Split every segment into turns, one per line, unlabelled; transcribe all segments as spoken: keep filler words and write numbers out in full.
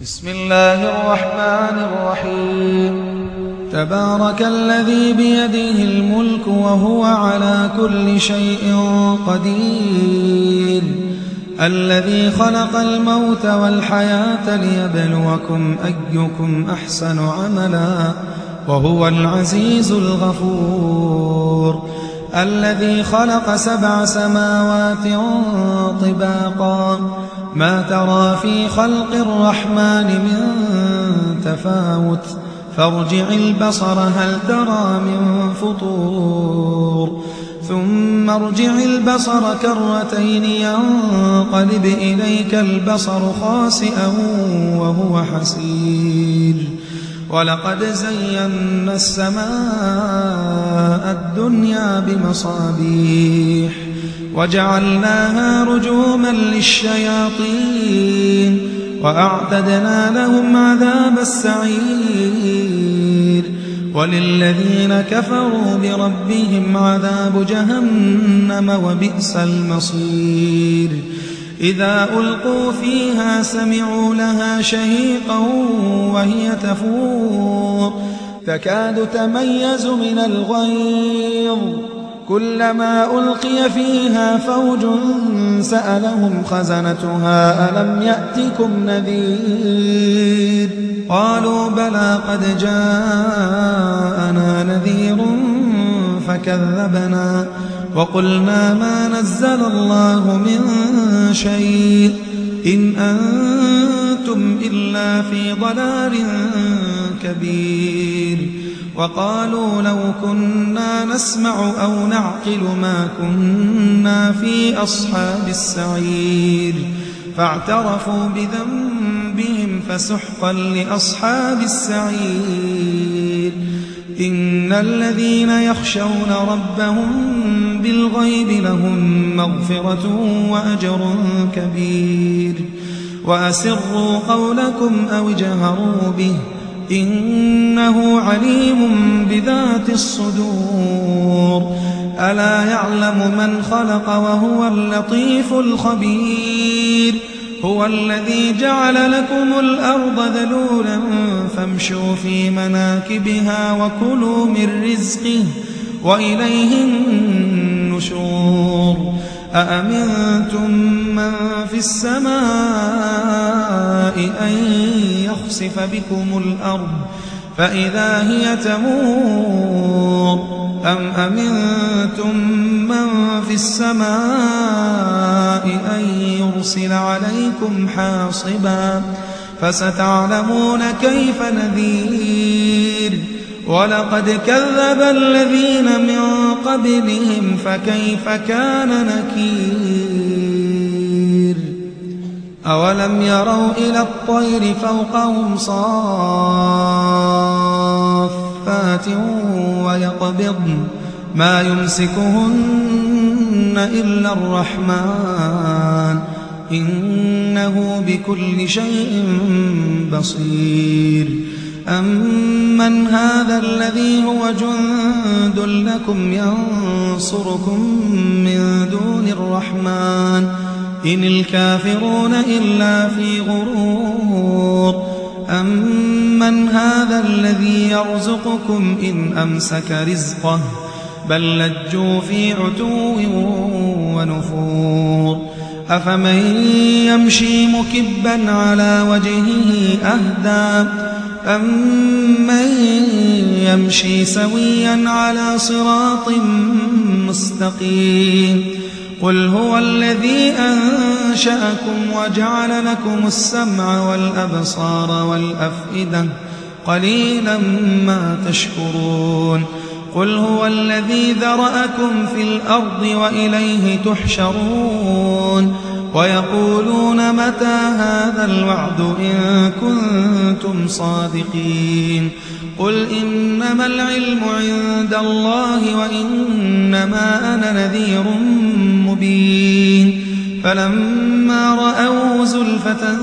بسم الله الرحمن الرحيم. تبارك الذي بيده الملك وهو على كل شيء قدير، الذي خلق الموت والحياة ليبلوكم أيكم أحسن عملا وهو العزيز الغفور، الذي خلق سبع سماوات طباقا ما ترى في خلق الرحمن من تفاوت فارجع البصر هل ترى من فطور ثم ارجع البصر كرتين ينقلب إليك البصر خاسئا وهو حسير، ولقد زينا السماء الدنيا بمصابيح وجعلناها رجوما للشياطين وأعتدنا لهم عذاب السعير، وللذين كفروا بربهم عذاب جهنم وبئس المصير. إذا ألقوا فيها سمعوا لها شهيقا وهي تفور تكاد تميز من الغيظ، كلما ألقي فيها فوج سألهم خزنتها ألم يأتكم نذير، قالوا بلى قد جاءنا نذير فكذبنا وقلنا ما نزل الله من شيء إن أنتم إلا في ضلال كبير، وقالوا لو كنا نسمع أو نعقل ما كنا في أصحاب السعير، فاعترفوا بذنبهم فسحقا لأصحاب السعير. إن الذين يخشون ربهم بالغيب لهم مغفرة وأجر كبير، وأسروا قولكم أو اجهروا به إنه عليم بذات الصدور، ألا يعلم من خلق وهو اللطيف الخبير. هو الذي جعل لكم الأرض ذلولا فامشوا في مناكبها وكلوا من رزقه وإليه النشور. أأمنتم من في السماء أن يخسف بكم الأرض فإذا هي تمور، أم أمنتم من في السماء أن يرسل عليكم حاصبا فستعلمون كيف نذير. ولقد كذب الذين من قبلهم فكيف كان نكير. أولم يروا إلى الطير فوقهم صافات ويقبضن ما يمسكهن إلا الرحمن إنه بكل شيء بصير. أمن هذا الذي هو جند لكم ينصركم من دون الرحمن إن الكافرون إلا في غرور. أمن هذا الذي يرزقكم إن أمسك رزقه بل لجوا في عتو ونفور. أفمن يمشي مكبا على وجهه أهدى أمن يمشي سويا على صراط مستقيم. قل هو الذي أنشأكم وجعل لكم السمع والأبصار والأفئدة قليلا ما تشكرون. قل هو الذي ذرأكم في الأرض وإليه تحشرون. ويقولون متى هذا الوعد إن كنتم صادقين. قل إنما العلم عند الله وإنما أنا نذير مبين. فلما رأوا زلفة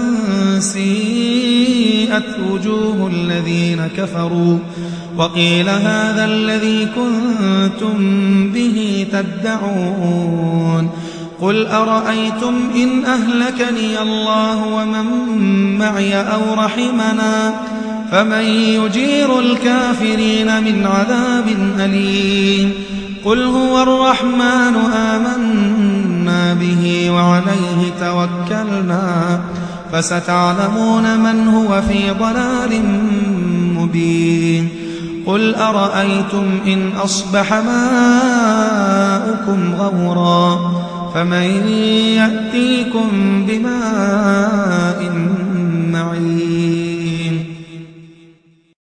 سيئت وجوه الذين كفروا وقيل هذا الذي كنتم به تدعون. قل أرأيتم إن أهلكني الله ومن معي أو رحمنا فمن يجير الكافرين من عذاب أليم قل هو الرحمن آمنا به وعليه توكلنا فستعلمون من هو في ضلال مبين قل أرأيتم إن أصبح ماؤكم غورا فمن يأتيكم بماء معين